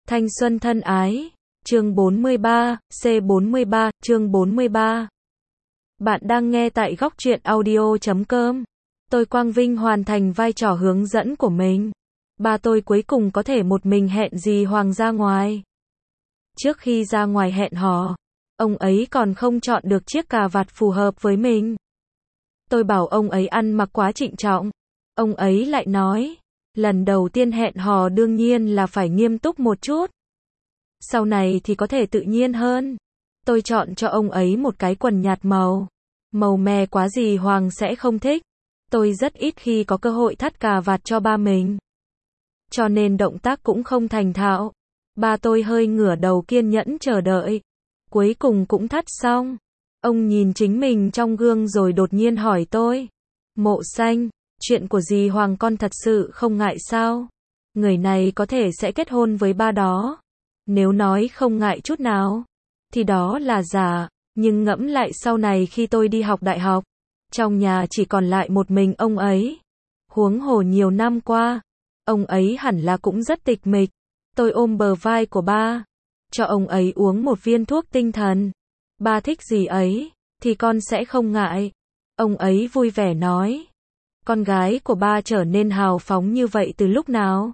Thanh xuân thân ái, chương 43, C43, chương 43. Bạn đang nghe tại góc truyện audio.com. Tôi Quang Vinh hoàn thành vai trò hướng dẫn của mình. Ba tôi cuối cùng có thể một mình hẹn dì Hoàng ra ngoài. Trước khi ra ngoài hẹn hò, ông ấy còn không chọn được chiếc cà vạt phù hợp với mình. Tôi bảo ông ấy ăn mặc quá trịnh trọng. Ông ấy lại nói, lần đầu tiên hẹn hò đương nhiên là phải nghiêm túc một chút. Sau này thì có thể tự nhiên hơn. Tôi chọn cho ông ấy một cái quần nhạt màu. Màu me quá dì Hoàng sẽ không thích. Tôi rất ít khi có cơ hội thắt cà vạt cho ba mình. Cho nên động tác cũng không thành thạo. Ba tôi hơi ngửa đầu kiên nhẫn chờ đợi. Cuối cùng cũng thắt xong. Ông nhìn chính mình trong gương rồi đột nhiên hỏi tôi. Mộ Xanh, chuyện của dì Hoàng con thật sự không ngại sao? Người này có thể sẽ kết hôn với ba đó. Nếu nói không ngại chút nào, thì đó là giả. Nhưng ngẫm lại sau này khi tôi đi học đại học, trong nhà chỉ còn lại một mình ông ấy. Huống hồ nhiều năm qua, ông ấy hẳn là cũng rất tịch mịch. Tôi ôm bờ vai của ba, cho ông ấy uống một viên thuốc tinh thần. Ba thích gì ấy, thì con sẽ không ngại. Ông ấy vui vẻ nói. Con gái của ba trở nên hào phóng như vậy từ lúc nào?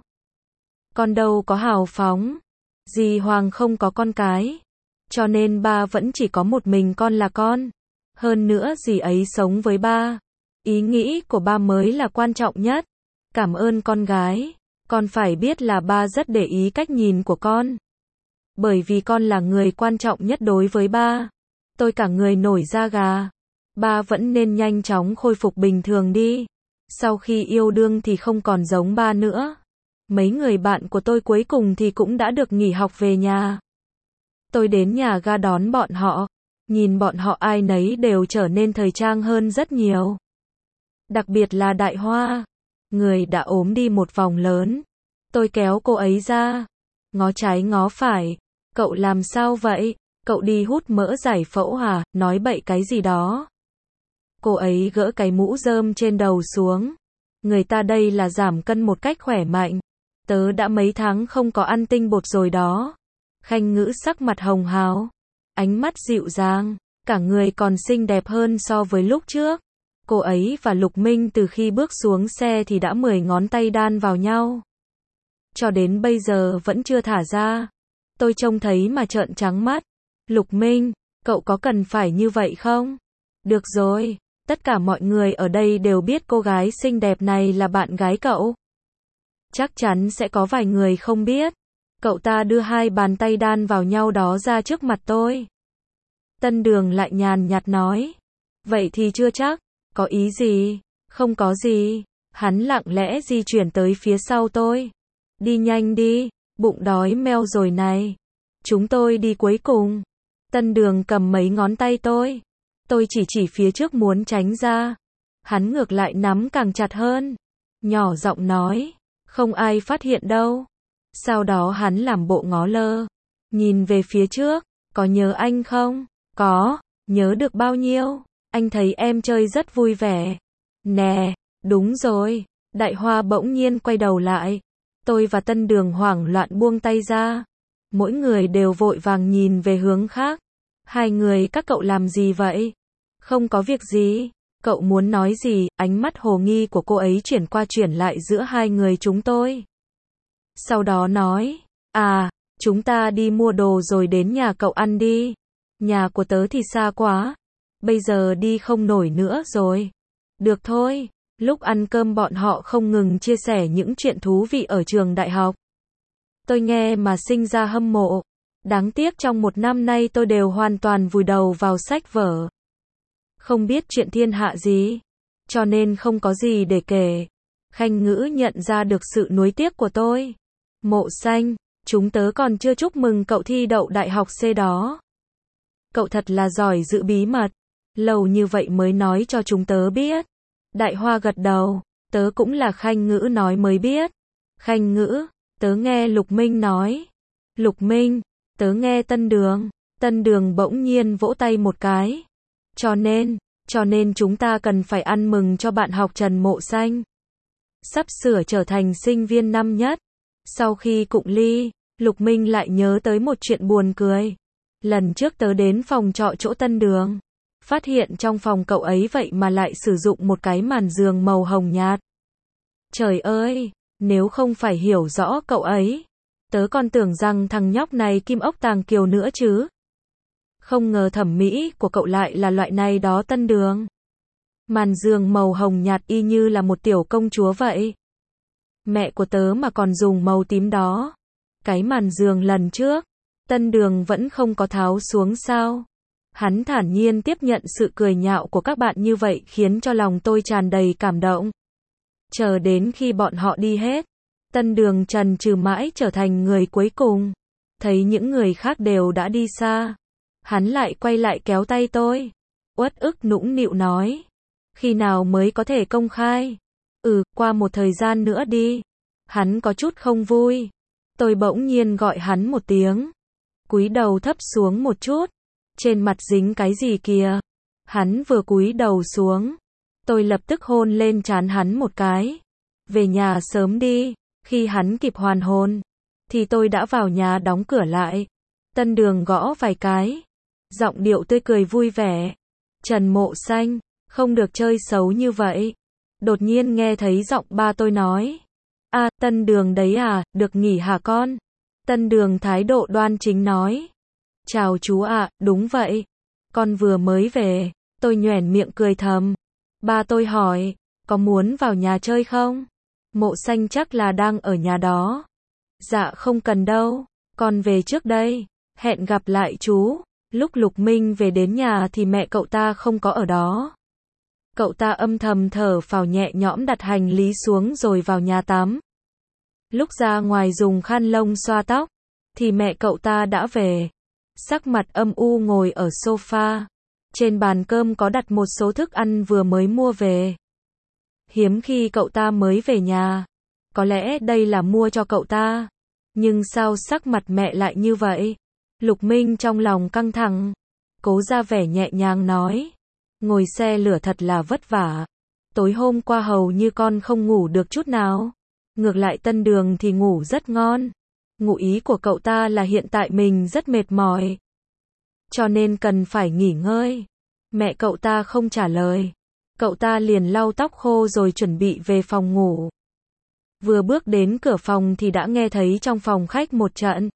Con đâu có hào phóng. Dì Hoàng không có con cái. Cho nên ba vẫn chỉ có một mình con là con. Hơn nữa dì ấy sống với ba. Ý nghĩ của ba mới là quan trọng nhất. Cảm ơn con gái. Con phải biết là ba rất để ý cách nhìn của con. Bởi vì con là người quan trọng nhất đối với ba. Tôi cả người nổi da gà. Ba vẫn nên nhanh chóng khôi phục bình thường đi. Sau khi yêu đương thì không còn giống ba nữa. Mấy người bạn của tôi cuối cùng thì cũng đã được nghỉ học về nhà. Tôi đến nhà ga đón bọn họ. Nhìn bọn họ ai nấy đều trở nên thời trang hơn rất nhiều. Đặc biệt là Đại Hoa. Người đã ốm đi một vòng lớn. Tôi kéo cô ấy ra. Ngó trái ngó phải. Cậu làm sao vậy? Cậu đi hút mỡ giải phẫu hả? Nói bậy cái gì đó. Cô ấy gỡ cái mũ rơm trên đầu xuống. Người ta đây là giảm cân một cách khỏe mạnh. Tớ đã mấy tháng không có ăn tinh bột rồi đó. Khanh Ngữ sắc mặt hồng hào. Ánh mắt dịu dàng. Cả người còn xinh đẹp hơn so với lúc trước. Cô ấy và Lục Minh từ khi bước xuống xe thì đã 10 ngón tay đan vào nhau. Cho đến bây giờ vẫn chưa thả ra. Tôi trông thấy mà trợn trắng mắt. Lục Minh, cậu có cần phải như vậy không? Được rồi, tất cả mọi người ở đây đều biết cô gái xinh đẹp này là bạn gái cậu. Chắc chắn sẽ có vài người không biết. Cậu ta đưa hai bàn tay đan vào nhau đó ra trước mặt tôi. Tân Đường lại nhàn nhạt nói. Vậy thì chưa chắc. Có ý gì? Không có gì. Hắn lặng lẽ di chuyển tới phía sau tôi. Đi nhanh đi, bụng đói meo rồi này. Chúng tôi đi cuối cùng. Tân Đường cầm mấy ngón tay tôi. Tôi chỉ phía trước muốn tránh ra. Hắn ngược lại nắm càng chặt hơn. Nhỏ giọng nói. Không ai phát hiện đâu. Sau đó hắn làm bộ ngó lơ. Nhìn về phía trước. Có nhớ anh không? Có. Nhớ được bao nhiêu? Anh thấy em chơi rất vui vẻ. Nè, đúng rồi. Đại Hoa bỗng nhiên quay đầu lại. Tôi và Tân Đường hoảng loạn buông tay ra. Mỗi người đều vội vàng nhìn về hướng khác. Hai người các cậu làm gì vậy? Không có việc gì. Cậu muốn nói gì? Ánh mắt hồ nghi của cô ấy chuyển qua chuyển lại giữa hai người chúng tôi. Sau đó nói. À, chúng ta đi mua đồ rồi đến nhà cậu ăn đi. Nhà của tớ thì xa quá. Bây giờ đi không nổi nữa rồi. Được thôi. Lúc ăn cơm bọn họ không ngừng chia sẻ những chuyện thú vị ở trường đại học. Tôi nghe mà sinh ra hâm mộ. Đáng tiếc trong một năm nay tôi đều hoàn toàn vùi đầu vào sách vở. Không biết chuyện thiên hạ gì. Cho nên không có gì để kể. Khanh Ngữ nhận ra được sự nuối tiếc của tôi. Mộ Xanh, chúng tớ còn chưa chúc mừng cậu thi đậu đại học C đó. Cậu thật là giỏi giữ bí mật. Lâu như vậy mới nói cho chúng tớ biết. Đại Hoa gật đầu. Tớ cũng là Khanh Ngữ nói mới biết. Khanh Ngữ, tớ nghe Lục Minh nói. Lục Minh, tớ nghe Tân Đường. Tân Đường bỗng nhiên vỗ tay một cái. Cho nên chúng ta cần phải ăn mừng cho bạn học Trần Mộ Xanh. Sắp sửa trở thành sinh viên năm nhất. Sau khi cụng ly, Lục Minh lại nhớ tới một chuyện buồn cười. Lần trước tớ đến phòng trọ chỗ Tân Đường, phát hiện trong phòng cậu ấy vậy mà lại sử dụng một cái màn giường màu hồng nhạt. Trời ơi, nếu không phải hiểu rõ cậu ấy, tớ còn tưởng rằng thằng nhóc này kim ốc tàng kiều nữa chứ. Không ngờ thẩm mỹ của cậu lại là loại này đó. Tân Đường. Màn giường màu hồng nhạt y như là một tiểu công chúa vậy. Mẹ của tớ mà còn dùng màu tím đó. Cái màn giường lần trước, Tân Đường vẫn không có tháo xuống sao? Hắn thản nhiên tiếp nhận sự cười nhạo của các bạn như vậy khiến cho lòng tôi tràn đầy cảm động. Chờ đến khi bọn họ đi hết, Tân Đường chần chừ mãi trở thành người cuối cùng. Thấy những người khác đều đã đi xa, hắn lại quay lại kéo tay tôi. Uất ức nũng nịu nói. Khi nào mới có thể công khai? Qua một thời gian nữa đi. Hắn có chút không vui. Tôi bỗng nhiên gọi hắn một tiếng. Cúi đầu thấp xuống một chút. Trên mặt dính cái gì kìa? Hắn vừa cúi đầu xuống, tôi lập tức hôn lên trán hắn một cái. Về nhà sớm đi. Khi hắn kịp hoàn hồn, thì tôi đã vào nhà đóng cửa lại. Tân Đường gõ vài cái. Giọng điệu tươi cười vui vẻ. Trần Mộ Xanh, không được chơi xấu như vậy. Đột nhiên nghe thấy giọng ba tôi nói. Tân Đường đấy à, được nghỉ hả con? Tân Đường thái độ đoan chính nói. Chào chú ạ, đúng vậy. Con vừa mới về. Tôi nhoẻn miệng cười thầm. Ba tôi hỏi, có muốn vào nhà chơi không? Mộ Xanh chắc là đang ở nhà đó. Dạ không cần đâu, con về trước đây. Hẹn gặp lại chú. Lúc Lục Minh về đến nhà thì mẹ cậu ta không có ở đó. Cậu ta âm thầm thở phào nhẹ nhõm đặt hành lý xuống rồi vào nhà tắm. Lúc ra ngoài dùng khăn lông xoa tóc, thì mẹ cậu ta đã về. Sắc mặt âm u ngồi ở sofa. Trên bàn cơm có đặt một số thức ăn vừa mới mua về. Hiếm khi cậu ta mới về nhà. Có lẽ đây là mua cho cậu ta. Nhưng sao sắc mặt mẹ lại như vậy? Lục Minh trong lòng căng thẳng. Cố ra vẻ nhẹ nhàng nói. Ngồi xe lửa thật là vất vả. Tối hôm qua hầu như con không ngủ được chút nào. Ngược lại Tân Đường thì ngủ rất ngon. Ngụ ý của cậu ta là hiện tại mình rất mệt mỏi, cho nên cần phải nghỉ ngơi. Mẹ cậu ta không trả lời. Cậu ta liền lau tóc khô rồi chuẩn bị về phòng ngủ. Vừa bước đến cửa phòng thì đã nghe thấy trong phòng khách một trận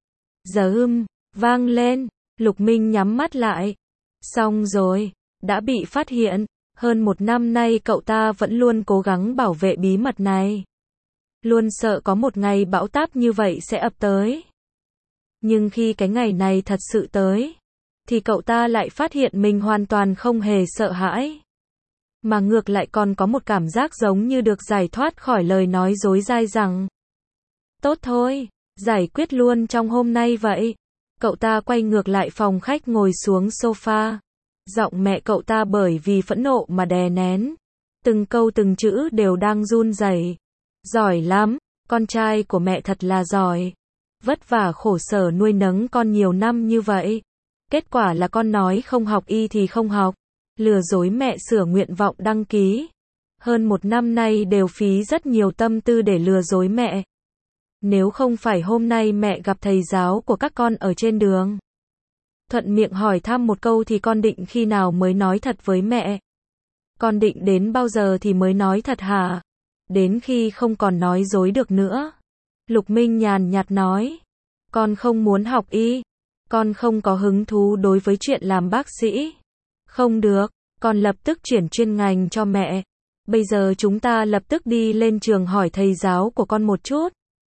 vang lên. Lục Minh nhắm mắt lại. Xong rồi, đã bị phát hiện. Hơn một năm nay cậu ta vẫn luôn cố gắng bảo vệ bí mật này. Luôn sợ có một ngày bão táp như vậy sẽ ập tới. Nhưng khi cái ngày này thật sự tới, thì cậu ta lại phát hiện mình hoàn toàn không hề sợ hãi. Mà ngược lại còn có một cảm giác giống như được giải thoát khỏi lời nói dối dai dẳng. Tốt thôi, giải quyết luôn trong hôm nay vậy. Cậu ta quay ngược lại phòng khách ngồi xuống sofa. Giọng mẹ cậu ta bởi vì phẫn nộ mà đè nén. Từng câu từng chữ đều đang run rẩy. Giỏi lắm, con trai của mẹ thật là giỏi. Vất vả khổ sở nuôi nấng con nhiều năm như vậy. Kết quả là con nói không học y thì không học. Lừa dối mẹ sửa nguyện vọng đăng ký. Hơn một năm nay đều phí rất nhiều tâm tư để lừa dối mẹ. Nếu không phải hôm nay mẹ gặp thầy giáo của các con ở trên đường, thuận miệng hỏi thăm một câu thì con định khi nào mới nói thật với mẹ? Con định đến bao giờ thì mới nói thật hả? Đến khi không còn nói dối được nữa. Lục Minh nhàn nhạt nói. Con không muốn học y. Con không có hứng thú đối với chuyện làm bác sĩ. Không được, con lập tức chuyển chuyên ngành cho mẹ. Bây giờ chúng ta lập tức đi lên trường hỏi thầy giáo của con một chút.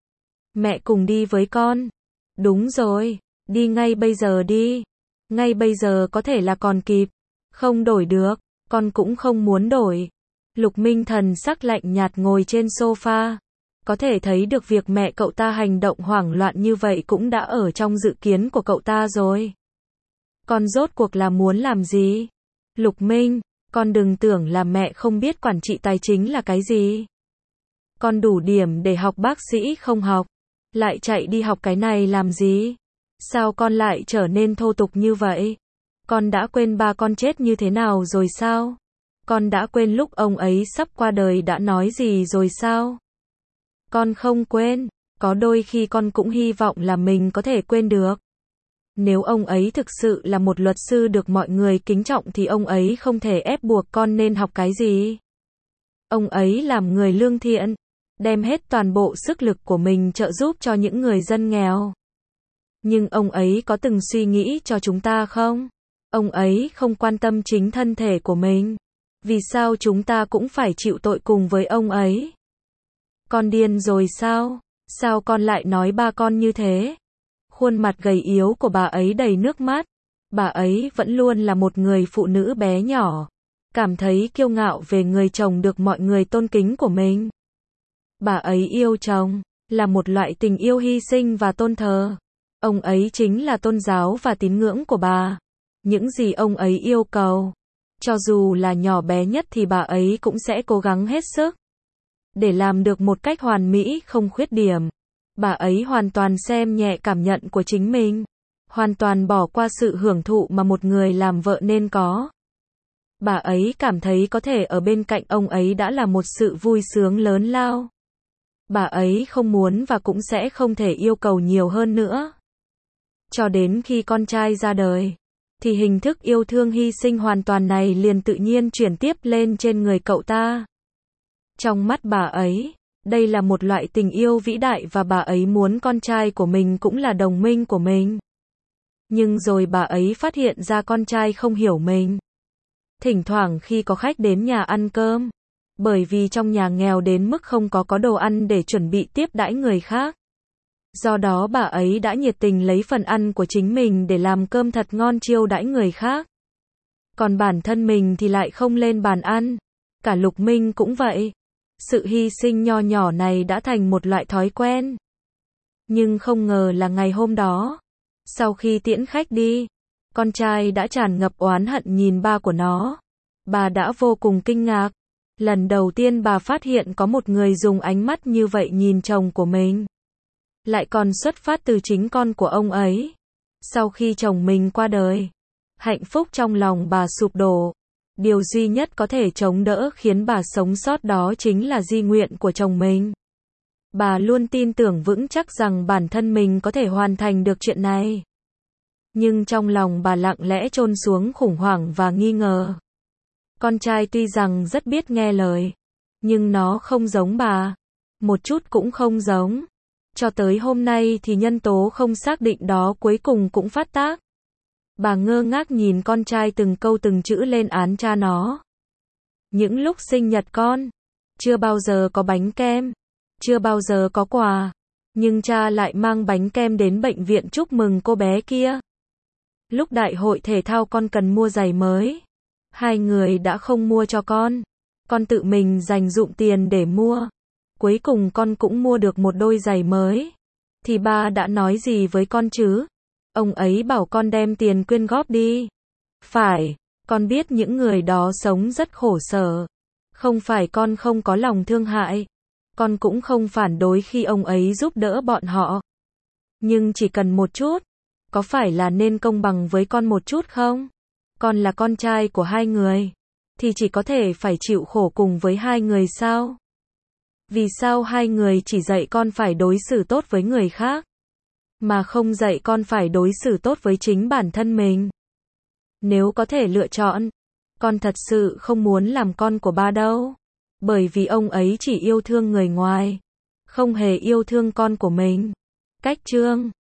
Mẹ cùng đi với con. Đúng rồi, đi ngay bây giờ đi. Ngay bây giờ có thể là còn kịp. Không đổi được, con cũng không muốn đổi. Lục Minh thần sắc lạnh nhạt ngồi trên sofa. Có thể thấy được việc mẹ cậu ta hành động hoảng loạn như vậy cũng đã ở trong dự kiến của cậu ta rồi. Con rốt cuộc là muốn làm gì? Lục Minh, con đừng tưởng là mẹ không biết quản trị tài chính là cái gì. Con đủ điểm để học bác sĩ không học, lại chạy đi học cái này làm gì? Sao con lại trở nên thô tục như vậy? Con đã quên ba con chết như thế nào rồi sao? Con đã quên lúc ông ấy sắp qua đời đã nói gì rồi sao? Con không quên, Có đôi khi con cũng hy vọng là mình có thể quên được. Nếu ông ấy thực sự là một luật sư được mọi người kính trọng thì ông ấy không thể ép buộc con nên học cái gì. Ông ấy làm người lương thiện, đem hết toàn bộ sức lực của mình trợ giúp cho những người dân nghèo. Nhưng ông ấy có từng suy nghĩ cho chúng ta không? Ông ấy không quan tâm chính thân thể của mình. Vì sao chúng ta cũng phải chịu tội cùng với ông ấy? Con điên rồi sao? Sao con lại nói ba con như thế? Khuôn mặt gầy yếu của bà ấy đầy nước mắt. Bà ấy vẫn luôn là một người phụ nữ bé nhỏ, cảm thấy kiêu ngạo về người chồng được mọi người tôn kính của mình. Bà ấy yêu chồng, là một loại tình yêu hy sinh và tôn thờ. Ông ấy chính là tôn giáo và tín ngưỡng của bà. Những gì ông ấy yêu cầu, cho dù là nhỏ bé nhất thì bà ấy cũng sẽ cố gắng hết sức để làm được một cách hoàn mỹ không khuyết điểm. Bà ấy hoàn toàn xem nhẹ cảm nhận của chính mình, hoàn toàn bỏ qua sự hưởng thụ mà một người làm vợ nên có. Bà ấy cảm thấy có thể ở bên cạnh ông ấy đã là một sự vui sướng lớn lao. Bà ấy không muốn và cũng sẽ không thể yêu cầu nhiều hơn nữa. Cho đến khi con trai ra đời, thì hình thức yêu thương hy sinh hoàn toàn này liền tự nhiên chuyển tiếp lên trên người cậu ta. Trong mắt bà ấy, đây là một loại tình yêu vĩ đại và bà ấy muốn con trai của mình cũng là đồng minh của mình. Nhưng rồi bà ấy phát hiện ra con trai không hiểu mình. Thỉnh thoảng khi có khách đến nhà ăn cơm, bởi vì trong nhà nghèo đến mức không có đồ ăn để chuẩn bị tiếp đãi người khác. Do đó bà ấy đã nhiệt tình lấy phần ăn của chính mình để làm cơm thật ngon chiêu đãi người khác. Còn bản thân mình thì lại không lên bàn ăn. Cả Lục Minh cũng vậy. Sự hy sinh nho nhỏ này đã thành một loại thói quen. Nhưng không ngờ là ngày hôm đó, sau khi tiễn khách đi, con trai đã tràn ngập oán hận nhìn ba của nó. Bà đã vô cùng kinh ngạc. Lần đầu tiên bà phát hiện có một người dùng ánh mắt như vậy nhìn chồng của mình. Lại còn xuất phát từ chính con của ông ấy. Sau khi chồng mình qua đời, hạnh phúc trong lòng bà sụp đổ. Điều duy nhất có thể chống đỡ khiến bà sống sót đó chính là di nguyện của chồng mình. Bà luôn tin tưởng vững chắc rằng bản thân mình có thể hoàn thành được chuyện này. Nhưng trong lòng bà lặng lẽ chôn xuống khủng hoảng và nghi ngờ. Con trai tuy rằng rất biết nghe lời, nhưng nó không giống bà. Một chút cũng không giống. Cho tới hôm nay thì nhân tố không xác định đó cuối cùng cũng phát tác. Bà ngơ ngác nhìn con trai từng câu từng chữ lên án cha nó. Những lúc sinh nhật con, chưa bao giờ có bánh kem, chưa bao giờ có quà, nhưng cha lại mang bánh kem đến bệnh viện chúc mừng cô bé kia. Lúc đại hội thể thao con cần mua giày mới, hai người đã không mua cho con tự mình dành dụm tiền để mua. Cuối cùng con cũng mua được một đôi giày mới. Thì ba đã nói gì với con chứ? Ông ấy bảo con đem tiền quyên góp đi. Phải, con biết những người đó sống rất khổ sở. Không phải con không có lòng thương hại. Con cũng không phản đối khi ông ấy giúp đỡ bọn họ. Nhưng chỉ cần một chút. Có phải là nên công bằng với con một chút không? Con là con trai của hai người. Thì chỉ có thể phải chịu khổ cùng với hai người sao? Vì sao hai người chỉ dạy con phải đối xử tốt với người khác, mà không dạy con phải đối xử tốt với chính bản thân mình? Nếu có thể lựa chọn, con thật sự không muốn làm con của ba đâu. Bởi vì ông ấy chỉ yêu thương người ngoài, không hề yêu thương con của mình. Cách chương